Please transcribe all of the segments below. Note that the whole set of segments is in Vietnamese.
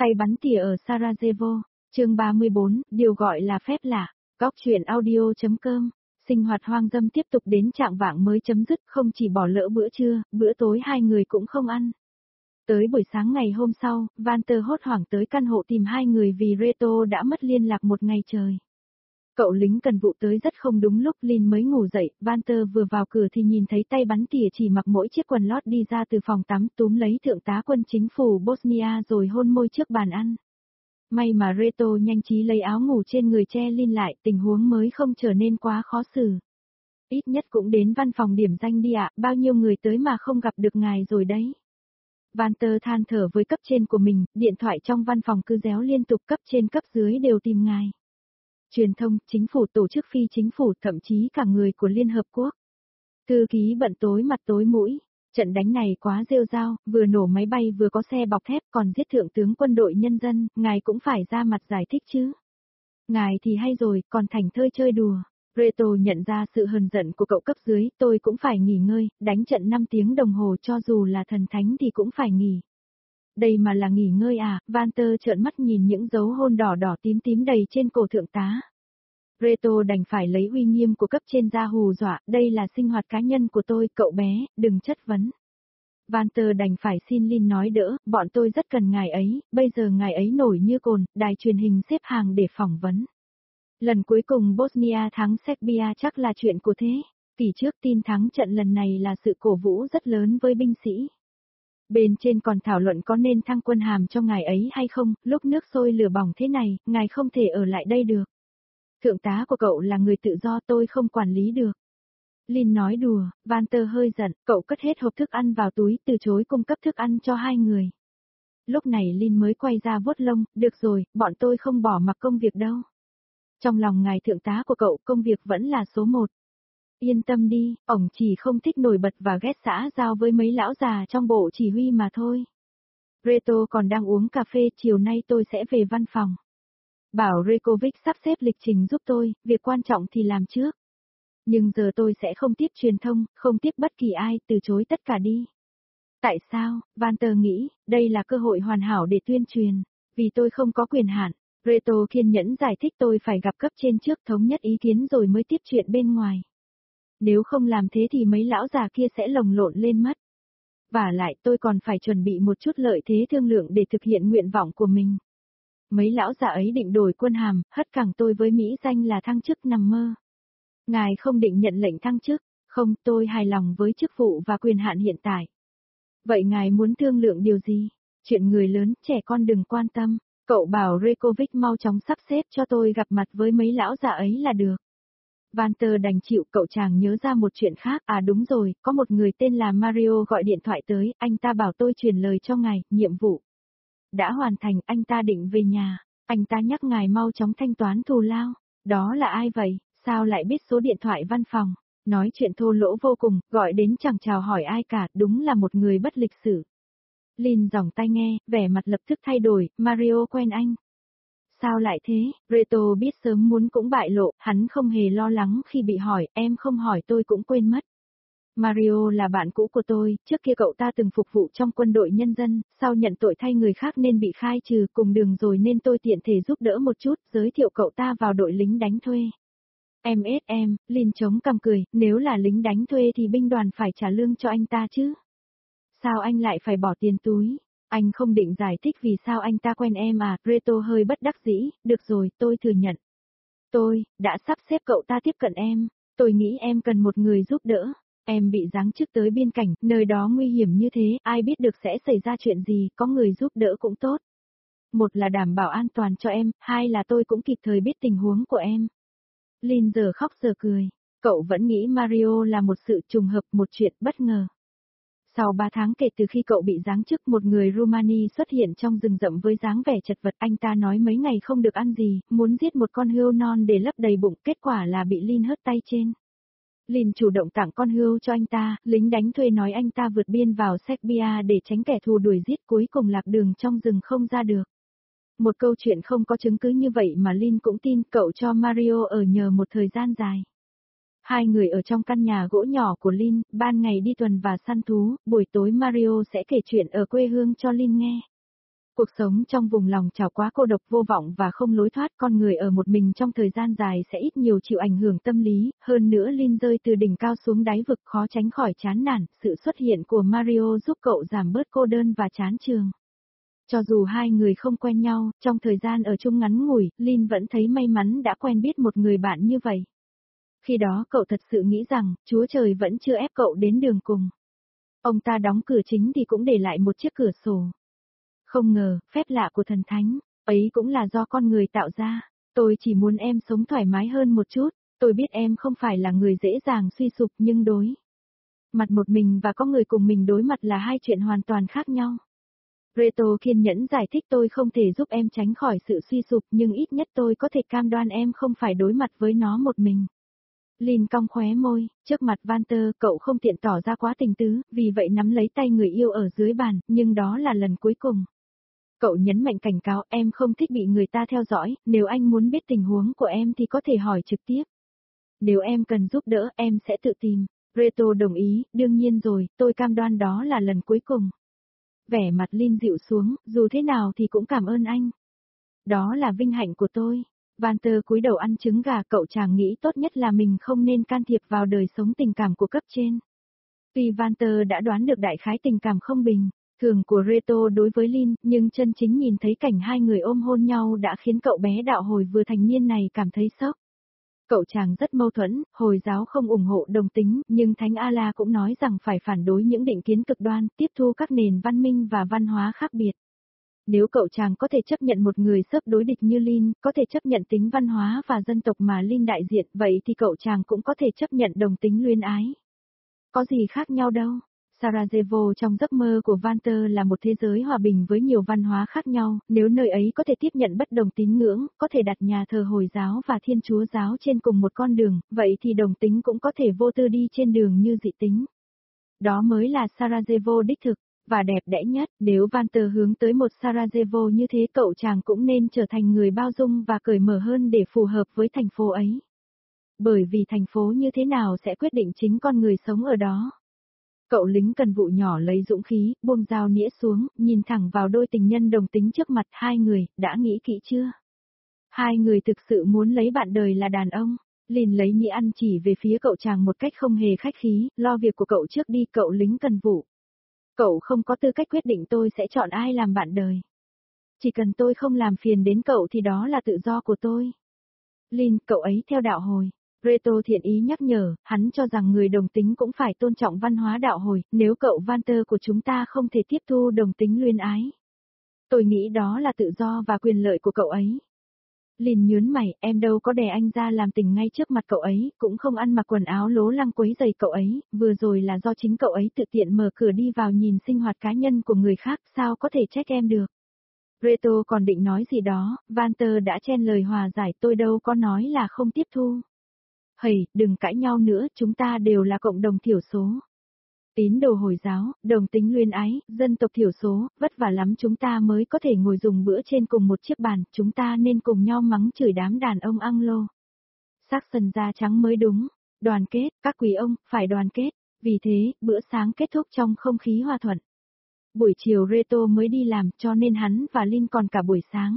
Tay bắn tỉa ở Sarajevo, chương 34, điều gọi là phép lạ. Góc truyện audio.com. Sinh hoạt hoang dâm tiếp tục đến trạng vạng mới chấm dứt, không chỉ bỏ lỡ bữa trưa, bữa tối hai người cũng không ăn. Tới buổi sáng ngày hôm sau, Walter hốt hoảng tới căn hộ tìm hai người vì Reto đã mất liên lạc một ngày trời. Cậu lính cần vụ tới rất không đúng lúc, Lin mới ngủ dậy, Walter vừa vào cửa thì nhìn thấy tay bắn tỉa chỉ mặc mỗi chiếc quần lót đi ra từ phòng tắm, túm lấy thượng tá quân chính phủ Bosnia rồi hôn môi trước bàn ăn. May mà Reto nhanh trí lấy áo ngủ trên người che Lin lại, tình huống mới không trở nên quá khó xử. Ít nhất cũng đến văn phòng điểm danh đi ạ, bao nhiêu người tới mà không gặp được ngài rồi đấy. Walter than thở với cấp trên của mình, điện thoại trong văn phòng cứ réo liên tục, cấp trên cấp dưới đều tìm ngài. Truyền thông, chính phủ, tổ chức phi chính phủ, thậm chí cả người của Liên Hợp Quốc. Thư ký bận tối mặt tối mũi, trận đánh này quá rêu rao, vừa nổ máy bay vừa có xe bọc thép còn giết thượng tướng quân đội nhân dân, ngài cũng phải ra mặt giải thích chứ. Ngài thì hay rồi, còn thành thơi chơi đùa. Reto nhận ra sự hờn giận của cậu cấp dưới, tôi cũng phải nghỉ ngơi, đánh trận 5 tiếng đồng hồ cho dù là thần thánh thì cũng phải nghỉ. Đây mà là nghỉ ngơi à, Walter trợn mắt nhìn những dấu hôn đỏ đỏ tím tím đầy trên cổ thượng tá. Reto đành phải lấy uy nghiêm của cấp trên ra hù dọa, đây là sinh hoạt cá nhân của tôi, cậu bé, đừng chất vấn. Walter đành phải xin Lin nói đỡ, bọn tôi rất cần ngài ấy, bây giờ ngài ấy nổi như cồn, đài truyền hình xếp hàng để phỏng vấn. Lần cuối cùng Bosnia thắng Serbia chắc là chuyện của thế. Kỳ trước tin thắng trận lần này là sự cổ vũ rất lớn với binh sĩ. Bên trên còn thảo luận có nên thăng quân hàm cho ngài ấy hay không, lúc nước sôi lửa bỏng thế này, ngài không thể ở lại đây được. Thượng tá của cậu là người tự do, tôi không quản lý được. Lin nói đùa, Walter hơi giận, cậu cất hết hộp thức ăn vào túi, từ chối cung cấp thức ăn cho hai người. Lúc này Lin mới quay ra vuốt lông, được rồi, bọn tôi không bỏ mặc công việc đâu. Trong lòng ngài thượng tá của cậu, công việc vẫn là số 1. Yên tâm đi, ổng chỉ không thích nổi bật và ghét xã giao với mấy lão già trong bộ chỉ huy mà thôi. Reto còn đang uống cà phê, chiều nay tôi sẽ về văn phòng. Bảo Rekovic sắp xếp lịch trình giúp tôi, việc quan trọng thì làm trước. Nhưng giờ tôi sẽ không tiếp truyền thông, không tiếp bất kỳ ai, từ chối tất cả đi. Tại sao? Walter nghĩ, đây là cơ hội hoàn hảo để tuyên truyền, vì tôi không có quyền hạn. Reto kiên nhẫn giải thích tôi phải gặp cấp trên trước thống nhất ý kiến rồi mới tiếp chuyện bên ngoài. Nếu không làm thế thì mấy lão già kia sẽ lồng lộn lên mất. Và lại tôi còn phải chuẩn bị một chút lợi thế thương lượng để thực hiện nguyện vọng của mình. Mấy lão già ấy định đổi quân hàm, hất cẳng tôi với mỹ danh là thăng chức nằm mơ. Ngài không định nhận lệnh thăng chức, không, tôi hài lòng với chức vụ và quyền hạn hiện tại. Vậy ngài muốn thương lượng điều gì? Chuyện người lớn, trẻ con đừng quan tâm. Cậu bảo Rekovic mau chóng sắp xếp cho tôi gặp mặt với mấy lão già ấy là được. Walter đành chịu, cậu chàng nhớ ra một chuyện khác, à đúng rồi, có một người tên là Mario gọi điện thoại tới, anh ta bảo tôi truyền lời cho ngài, nhiệm vụ đã hoàn thành, anh ta định về nhà, anh ta nhắc ngài mau chóng thanh toán thù lao. Đó là ai vậy, sao lại biết số điện thoại văn phòng, nói chuyện thô lỗ vô cùng, gọi đến chẳng chào hỏi ai cả, đúng là một người bất lịch sự. Lin giỏng tai nghe, vẻ mặt lập tức thay đổi, Mario quen anh. Sao lại thế, Reto biết sớm muốn cũng bại lộ, hắn không hề lo lắng khi bị hỏi, em không hỏi tôi cũng quên mất. Mario là bạn cũ của tôi, trước kia cậu ta từng phục vụ trong quân đội nhân dân, sau nhận tội thay người khác nên bị khai trừ cùng đường rồi nên tôi tiện thể giúp đỡ một chút, giới thiệu cậu ta vào đội lính đánh thuê. Em, Lin chống cằm cười, nếu là lính đánh thuê thì binh đoàn phải trả lương cho anh ta chứ. Sao anh lại phải bỏ tiền túi? Anh không định giải thích vì sao anh ta quen em à, Reto hơi bất đắc dĩ, được rồi, tôi thừa nhận. Tôi, đã sắp xếp cậu ta tiếp cận em, tôi nghĩ em cần một người giúp đỡ. Em bị giáng chức tới biên cảnh, nơi đó nguy hiểm như thế, ai biết được sẽ xảy ra chuyện gì, có người giúp đỡ cũng tốt. Một là đảm bảo an toàn cho em, hai là tôi cũng kịp thời biết tình huống của em. Lin giờ khóc giờ cười, cậu vẫn nghĩ Mario là một sự trùng hợp, một chuyện bất ngờ. Sau 3 tháng kể từ khi cậu bị giáng chức, một người Rumani xuất hiện trong rừng rậm với dáng vẻ chật vật, anh ta nói mấy ngày không được ăn gì, muốn giết một con hươu non để lấp đầy bụng, kết quả là bị Lin hất tay trên. Lin chủ động tặng con hươu cho anh ta, lính đánh thuê nói anh ta vượt biên vào Serbia để tránh kẻ thù đuổi giết, cuối cùng lạc đường trong rừng không ra được. Một câu chuyện không có chứng cứ như vậy mà Lin cũng tin, cậu cho Mario ở nhờ một thời gian dài. Hai người ở trong căn nhà gỗ nhỏ của Lin, ban ngày đi tuần và săn thú, buổi tối Mario sẽ kể chuyện ở quê hương cho Lin nghe. Cuộc sống trong vùng lòng chảo quá cô độc vô vọng và không lối thoát, con người ở một mình trong thời gian dài sẽ ít nhiều chịu ảnh hưởng tâm lý, hơn nữa Lin rơi từ đỉnh cao xuống đáy vực khó tránh khỏi chán nản, sự xuất hiện của Mario giúp cậu giảm bớt cô đơn và chán trường. Cho dù hai người không quen nhau, trong thời gian ở chung ngắn ngủi, Lin vẫn thấy may mắn đã quen biết một người bạn như vậy. Khi đó cậu thật sự nghĩ rằng, Chúa Trời vẫn chưa ép cậu đến đường cùng. Ông ta đóng cửa chính thì cũng để lại một chiếc cửa sổ. Không ngờ, phép lạ của thần thánh, ấy cũng là do con người tạo ra. Tôi chỉ muốn em sống thoải mái hơn một chút, tôi biết em không phải là người dễ dàng suy sụp nhưng đối mặt một mình và có người cùng mình đối mặt là hai chuyện hoàn toàn khác nhau. Reto kiên nhẫn giải thích tôi không thể giúp em tránh khỏi sự suy sụp nhưng ít nhất tôi có thể cam đoan em không phải đối mặt với nó một mình. Lin cong khóe môi, trước mặt Walter cậu không tiện tỏ ra quá tình tứ, vì vậy nắm lấy tay người yêu ở dưới bàn, nhưng đó là lần cuối cùng. Cậu nhấn mạnh cảnh cáo em không thích bị người ta theo dõi, nếu anh muốn biết tình huống của em thì có thể hỏi trực tiếp. Nếu em cần giúp đỡ em sẽ tự tìm. Reto đồng ý, đương nhiên rồi, tôi cam đoan đó là lần cuối cùng. Vẻ mặt Lin dịu xuống, dù thế nào thì cũng cảm ơn anh. Đó là vinh hạnh của tôi. Walter cúi đầu ăn trứng gà, cậu chàng nghĩ tốt nhất là mình không nên can thiệp vào đời sống tình cảm của cấp trên. Tuy Walter đã đoán được đại khái tình cảm không bình thường của Reto đối với Lin, nhưng chân chính nhìn thấy cảnh hai người ôm hôn nhau đã khiến cậu bé đạo hồi vừa thành niên này cảm thấy sốc. Cậu chàng rất mâu thuẫn, Hồi giáo không ủng hộ đồng tính, nhưng Thánh Allah cũng nói rằng phải phản đối những định kiến cực đoan, tiếp thu các nền văn minh và văn hóa khác biệt. Nếu cậu chàng có thể chấp nhận một người sấp đối địch như Lin, có thể chấp nhận tính văn hóa và dân tộc mà Lin đại diện, vậy thì cậu chàng cũng có thể chấp nhận đồng tính luyến ái. Có gì khác nhau đâu. Sarajevo trong giấc mơ của Walter là một thế giới hòa bình với nhiều văn hóa khác nhau, nếu nơi ấy có thể tiếp nhận bất đồng tín ngưỡng, có thể đặt nhà thờ Hồi giáo và Thiên Chúa giáo trên cùng một con đường, vậy thì đồng tính cũng có thể vô tư đi trên đường như dị tính. Đó mới là Sarajevo đích thực, và đẹp đẽ nhất, nếu Walter hướng tới một Sarajevo như thế cậu chàng cũng nên trở thành người bao dung và cởi mở hơn để phù hợp với thành phố ấy. Bởi vì thành phố như thế nào sẽ quyết định chính con người sống ở đó. Cậu lính cần vụ nhỏ lấy dũng khí, buông dao nĩa xuống, nhìn thẳng vào đôi tình nhân đồng tính trước mặt hai người, đã nghĩ kỹ chưa? Hai người thực sự muốn lấy bạn đời là đàn ông. Lin lấy nĩa ăn chỉ về phía cậu chàng một cách không hề khách khí, lo việc của cậu trước đi cậu lính cần vụ. Cậu không có tư cách quyết định tôi sẽ chọn ai làm bạn đời. Chỉ cần tôi không làm phiền đến cậu thì đó là tự do của tôi. Lin, cậu ấy theo đạo hồi. Reto thiện ý nhắc nhở, hắn cho rằng người đồng tính cũng phải tôn trọng văn hóa đạo hồi, nếu cậu Walter của chúng ta không thể tiếp thu đồng tính luyến ái. Tôi nghĩ đó là tự do và quyền lợi của cậu ấy. Lin nhớn mày, em đâu có đè anh ra làm tình ngay trước mặt cậu ấy, cũng không ăn mặc quần áo lố lăng quấy giày cậu ấy, vừa rồi là do chính cậu ấy tự tiện mở cửa đi vào nhìn sinh hoạt cá nhân của người khác, sao có thể trách em được. Reto còn định nói gì đó, Walter đã chen lời hòa giải, tôi đâu có nói là không tiếp thu. Hầy, đừng cãi nhau nữa, chúng ta đều là cộng đồng thiểu số. Tín đồ Hồi giáo, đồng tính luyến ái, dân tộc thiểu số, vất vả lắm chúng ta mới có thể ngồi dùng bữa trên cùng một chiếc bàn, chúng ta nên cùng nhau mắng chửi đám đàn ông Anglo. Saxon da trắng mới đúng, đoàn kết, các quý ông, phải đoàn kết, vì thế, bữa sáng kết thúc trong không khí hòa thuận. Buổi chiều Reto mới đi làm cho nên hắn và Lin còn cả buổi sáng.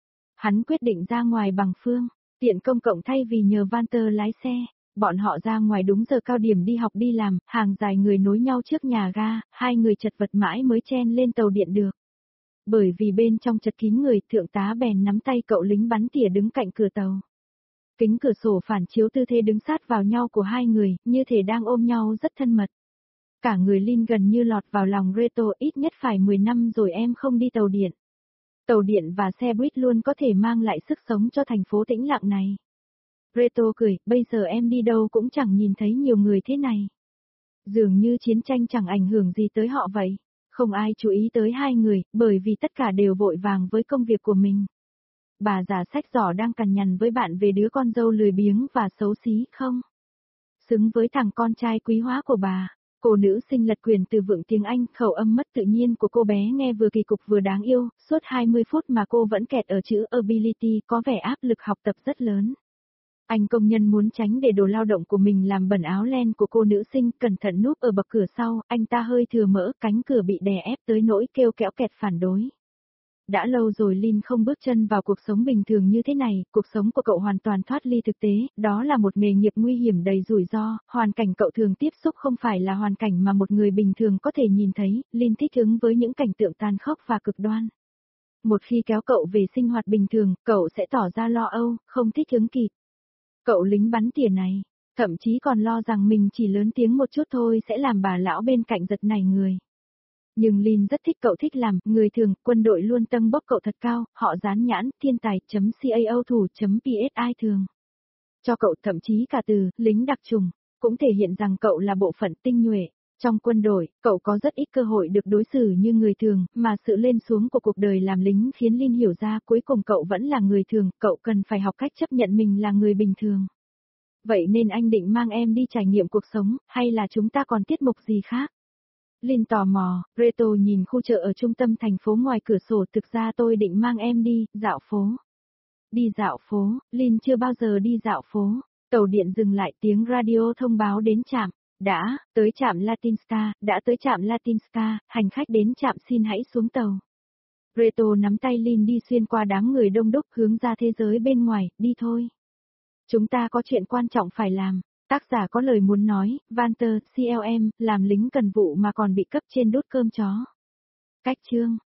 Hắn quyết định ra ngoài bằng phương tiện công cộng thay vì nhờ Walter lái xe. Bọn họ ra ngoài đúng giờ cao điểm đi học đi làm, hàng dài người nối nhau trước nhà ga, hai người chật vật mãi mới chen lên tàu điện được. Bởi vì bên trong chật kín người, thượng tá bèn nắm tay cậu lính bắn tỉa đứng cạnh cửa tàu. Kính cửa sổ phản chiếu tư thế đứng sát vào nhau của hai người, như thể đang ôm nhau rất thân mật. Cả người Lin gần như lọt vào lòng Reto, ít nhất phải 10 năm rồi em không đi tàu điện. Tàu điện và xe buýt luôn có thể mang lại sức sống cho thành phố tĩnh lặng này. Reto cười, bây giờ em đi đâu cũng chẳng nhìn thấy nhiều người thế này. Dường như chiến tranh chẳng ảnh hưởng gì tới họ vậy. Không ai chú ý tới hai người, bởi vì tất cả đều vội vàng với công việc của mình. Bà già sách giỏ đang cằn nhằn với bạn về đứa con dâu lười biếng và xấu xí không? Xứng với thằng con trai quý hóa của bà. Cô nữ sinh lật quyền từ vựng tiếng Anh, khẩu âm mất tự nhiên của cô bé nghe vừa kỳ cục vừa đáng yêu, suốt 20 phút mà cô vẫn kẹt ở chữ ability, có vẻ áp lực học tập rất lớn. Anh công nhân muốn tránh để đồ lao động của mình làm bẩn áo len của cô nữ sinh, cẩn thận núp ở bậc cửa sau, anh ta hơi thừa mỡ, cánh cửa bị đè ép tới nỗi kêu kéo kẹt phản đối. Đã lâu rồi Lin không bước chân vào cuộc sống bình thường như thế này, cuộc sống của cậu hoàn toàn thoát ly thực tế, đó là một nghề nghiệp nguy hiểm đầy rủi ro, hoàn cảnh cậu thường tiếp xúc không phải là hoàn cảnh mà một người bình thường có thể nhìn thấy, Lin thích ứng với những cảnh tượng tàn khốc và cực đoan. Một khi kéo cậu về sinh hoạt bình thường, cậu sẽ tỏ ra lo âu, không thích ứng kịp. Cậu lính bắn tỉa này, thậm chí còn lo rằng mình chỉ lớn tiếng một chút thôi sẽ làm bà lão bên cạnh giật nảy người. Nhưng Lin rất thích cậu thích làm, người thường, quân đội luôn tâng bốc cậu thật cao, họ dán nhãn, thiên tài.cao thủ.psi thường. Cho cậu thậm chí cả từ, lính đặc trùng, cũng thể hiện rằng cậu là bộ phận tinh nhuệ. Trong quân đội, cậu có rất ít cơ hội được đối xử như người thường, mà sự lên xuống của cuộc đời làm lính khiến Lin hiểu ra cuối cùng cậu vẫn là người thường, cậu cần phải học cách chấp nhận mình là người bình thường. Vậy nên anh định mang em đi trải nghiệm cuộc sống, hay là chúng ta còn tiết mục gì khác? Lin tò mò, Reto nhìn khu chợ ở trung tâm thành phố ngoài cửa sổ, thực ra tôi định mang em đi, dạo phố. Đi dạo phố, Lin chưa bao giờ đi dạo phố. Tàu điện dừng lại, tiếng radio thông báo đến trạm. Đã tới trạm Latinska, hành khách đến trạm xin hãy xuống tàu. Reto nắm tay Lin đi xuyên qua đám người đông đúc hướng ra thế giới bên ngoài, đi thôi. Chúng ta có chuyện quan trọng phải làm. Tác giả có lời muốn nói, Walter, CLM, làm lính cần vụ mà còn bị cấp trên đốt cơm chó. Cách chương